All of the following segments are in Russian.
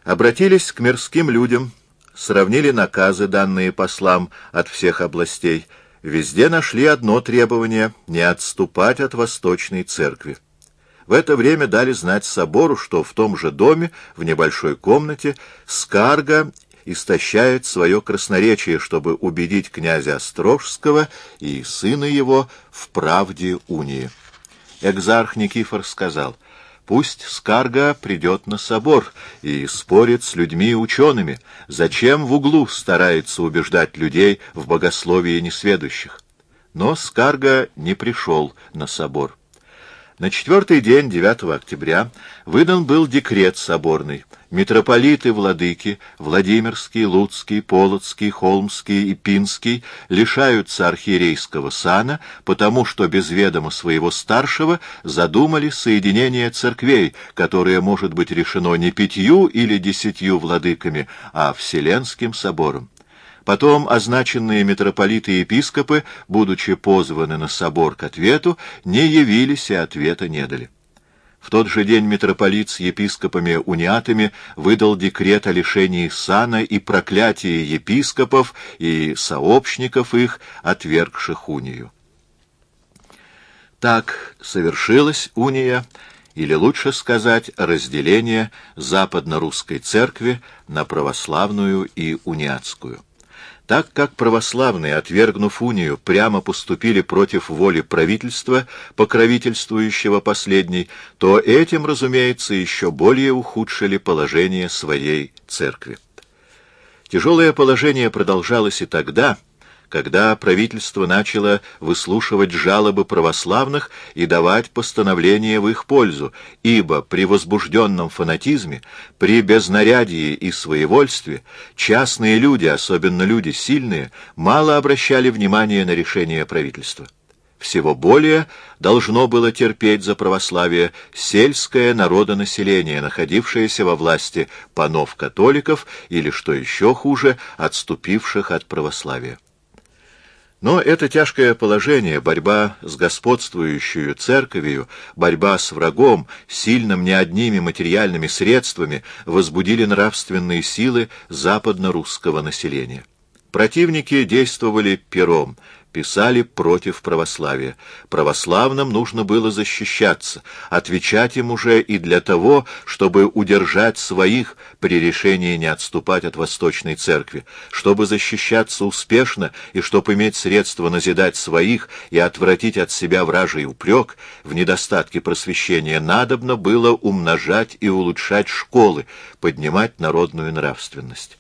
Обратились к мирским людям, сравнили наказы, данные послам от всех областей. Везде нашли одно требование — не отступать от Восточной Церкви. В это время дали знать собору, что в том же доме, в небольшой комнате, Скарга истощает свое красноречие, чтобы убедить князя Острожского и сына его в правде унии. Экзарх Никифор сказал: «Пусть Скарга придет на собор и спорит с людьми и учеными. Зачем в углу старается убеждать людей в богословии несведущих?» Но Скарга не пришел на собор. На 4-й день, 9 октября, выдан был декрет соборный. Митрополиты, владыки, Владимирский, Луцкий, Полоцкий, Холмский и Пинский лишаются архиерейского сана, потому что без ведома своего старшего задумали соединение церквей, которое может быть решено не 5 или 10 владыками, а Вселенским собором. Потом означенные митрополиты и епископы, будучи позваны на собор к ответу, не явились и ответа не дали. В тот же день митрополит с епископами-униатами выдал декрет о лишении сана и проклятии епископов и сообщников их, отвергших унию. Так совершилась уния, или лучше сказать, разделение западно-русской церкви на православную и униатскую. Так как православные, отвергнув унию, прямо поступили против воли правительства, покровительствующего последней, то этим, разумеется, еще более ухудшили положение своей церкви. Тяжелое положение продолжалось и тогда, когда правительство начало выслушивать жалобы православных и давать постановления в их пользу, ибо при возбужденном фанатизме, при безнарядии и своевольстве частные люди, особенно люди сильные, мало обращали внимания на решение правительства. Всего более должно было терпеть за православие сельское народонаселение, находившееся во власти панов-католиков или, что еще хуже, отступивших от православия. Но это тяжкое положение, борьба с господствующей церковью, борьба с врагом, сильным не одними материальными средствами, возбудили нравственные силы западно-русского населения. Противники действовали пером, писали против православия. Православным нужно было защищаться, отвечать им уже и для того, чтобы удержать своих при решении не отступать от Восточной Церкви, чтобы защищаться успешно и чтобы иметь средства назидать своих и отвратить от себя вражий упрек, в недостатке просвещения надобно было умножать и улучшать школы, поднимать народную нравственность.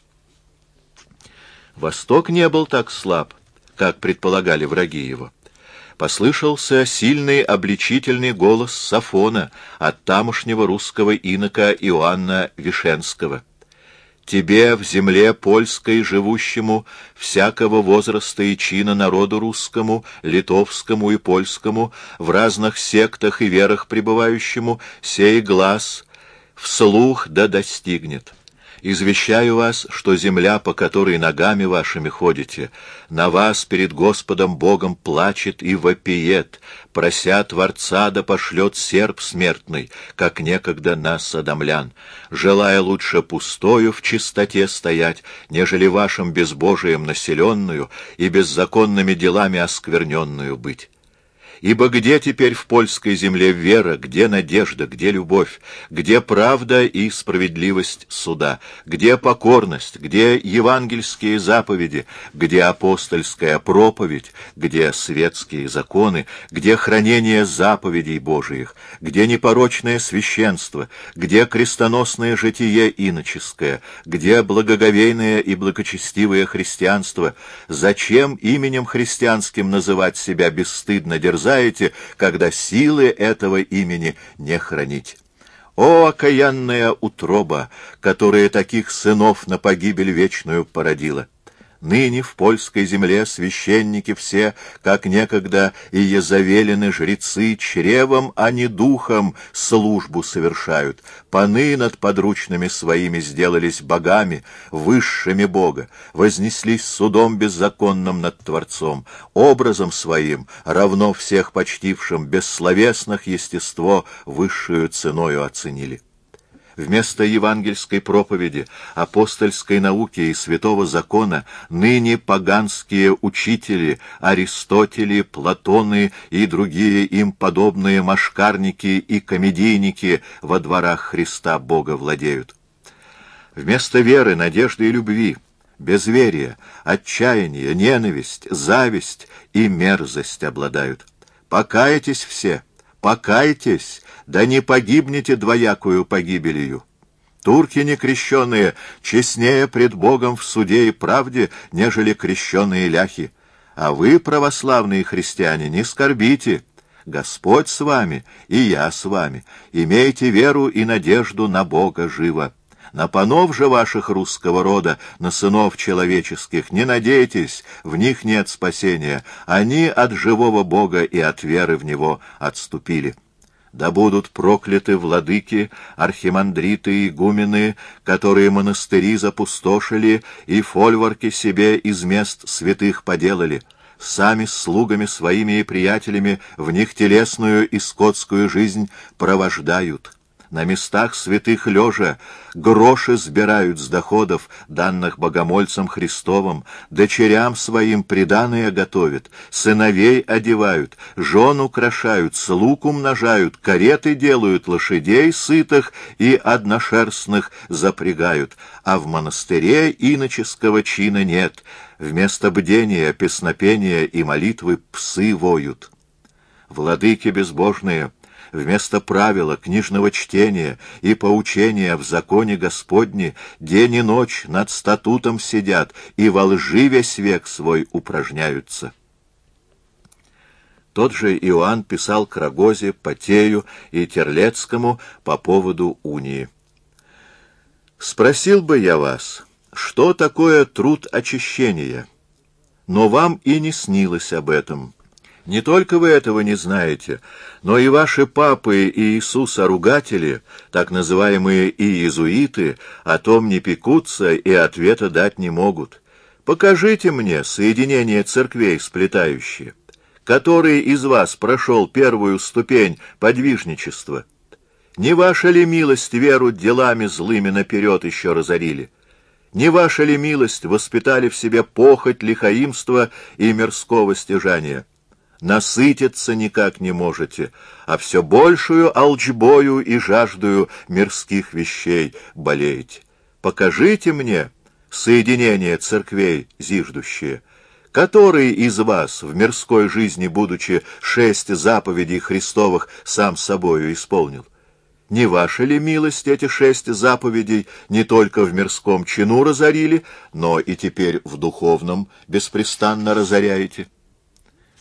Восток не был так слаб, как предполагали враги его. Послышался сильный обличительный голос Сафона от тамошнего русского инока Иоанна Вишенского. «Тебе в земле польской живущему, всякого возраста и чина народу русскому, литовскому и польскому, в разных сектах и верах пребывающему, сей глас вслух да достигнет. Извещаю вас, что земля, по которой ногами вашими ходите, на вас перед Господом Богом плачет и вопиет, прося Творца да пошлет серп смертный, как некогда нас содомлян, желая лучше пустою в чистоте стоять, нежели вашим безбожием населенную и беззаконными делами оскверненную быть. Ибо где теперь в польской земле вера, где надежда, где любовь, где правда и справедливость суда, где покорность, где евангельские заповеди, где апостольская проповедь, где светские законы, где хранение заповедей Божиих, где непорочное священство, где крестоносное житие иноческое, где благоговейное и благочестивое христианство? Зачем именем христианским называть себя бесстыдно дерзаете, когда силы этого имени не хранить? О, окаянная утроба, которая таких сынов на погибель вечную породила! Ныне в польской земле священники все, как некогда и езавелены жрецы, чревом, а не духом службу совершают. Паны над подручными своими сделались богами, высшими Бога, вознеслись судом беззаконным над Творцом, образом своим, равно всех почтившим бессловесных естество, высшую ценою оценили. Вместо евангельской проповеди, апостольской науки и святого закона ныне поганские учители, Аристотели, Платоны и другие им подобные мошкарники и комедийники во дворах Христа Бога владеют. Вместо веры, надежды и любви безверие, отчаяние, ненависть, зависть и мерзость обладают. Покайтесь все, покайтесь, да не погибнете двоякую погибелью. Турки некрещенные честнее пред Богом в суде и правде, нежели крещеные ляхи. А вы, православные христиане, не скорбите. Господь с вами, и я с вами. Имейте веру и надежду на Бога живо. На панов же ваших русского рода, на сынов человеческих, не надейтесь, в них нет спасения. Они от живого Бога и от веры в Него отступили. Да будут прокляты владыки, архимандриты и игумены, которые монастыри запустошили и фольварки себе из мест святых поделали. Сами с слугами своими и приятелями в них телесную и скотскую жизнь провождают. На местах святых лежа гроши сбирают с доходов, данных богомольцам Христовым, дочерям своим приданое готовят, сыновей одевают, жен украшают, слуг умножают, кареты делают, лошадей сытых и одношерстных запрягают, а в монастыре иноческого чина нет, вместо бдения, песнопения и молитвы псы воют. Владыки безбожные, вместо правила, книжного чтения и поучения в законе Господне день и ночь над статутом сидят и во лжи весь век свой упражняются. Тот же Иоанн писал к Рагозе, Потею и Терлецкому по поводу унии. «Спросил бы я вас, что такое труд очищения, но вам и не снилось об этом». Не только вы этого не знаете, но и ваши папы и Иисуса-ругатели, так называемые иезуиты, о том не пекутся и ответа дать не могут. Покажите мне соединение церквей сплетающие. Который из вас прошел первую ступень подвижничества? Не ваша ли милость веру делами злыми наперед еще разорили? Не ваша ли милость воспитали в себе похоть, лихаимство и мирского стяжания? Насытиться никак не можете, а все большую алчбою и жаждою мирских вещей болеете. Покажите мне соединение церквей зиждущие. Который из вас, в мирской жизни будучи 6 заповедей Христовых, сам собою исполнил? Не ваша ли милость эти 6 заповедей не только в мирском чину разорили, но и теперь в духовном беспрестанно разоряете?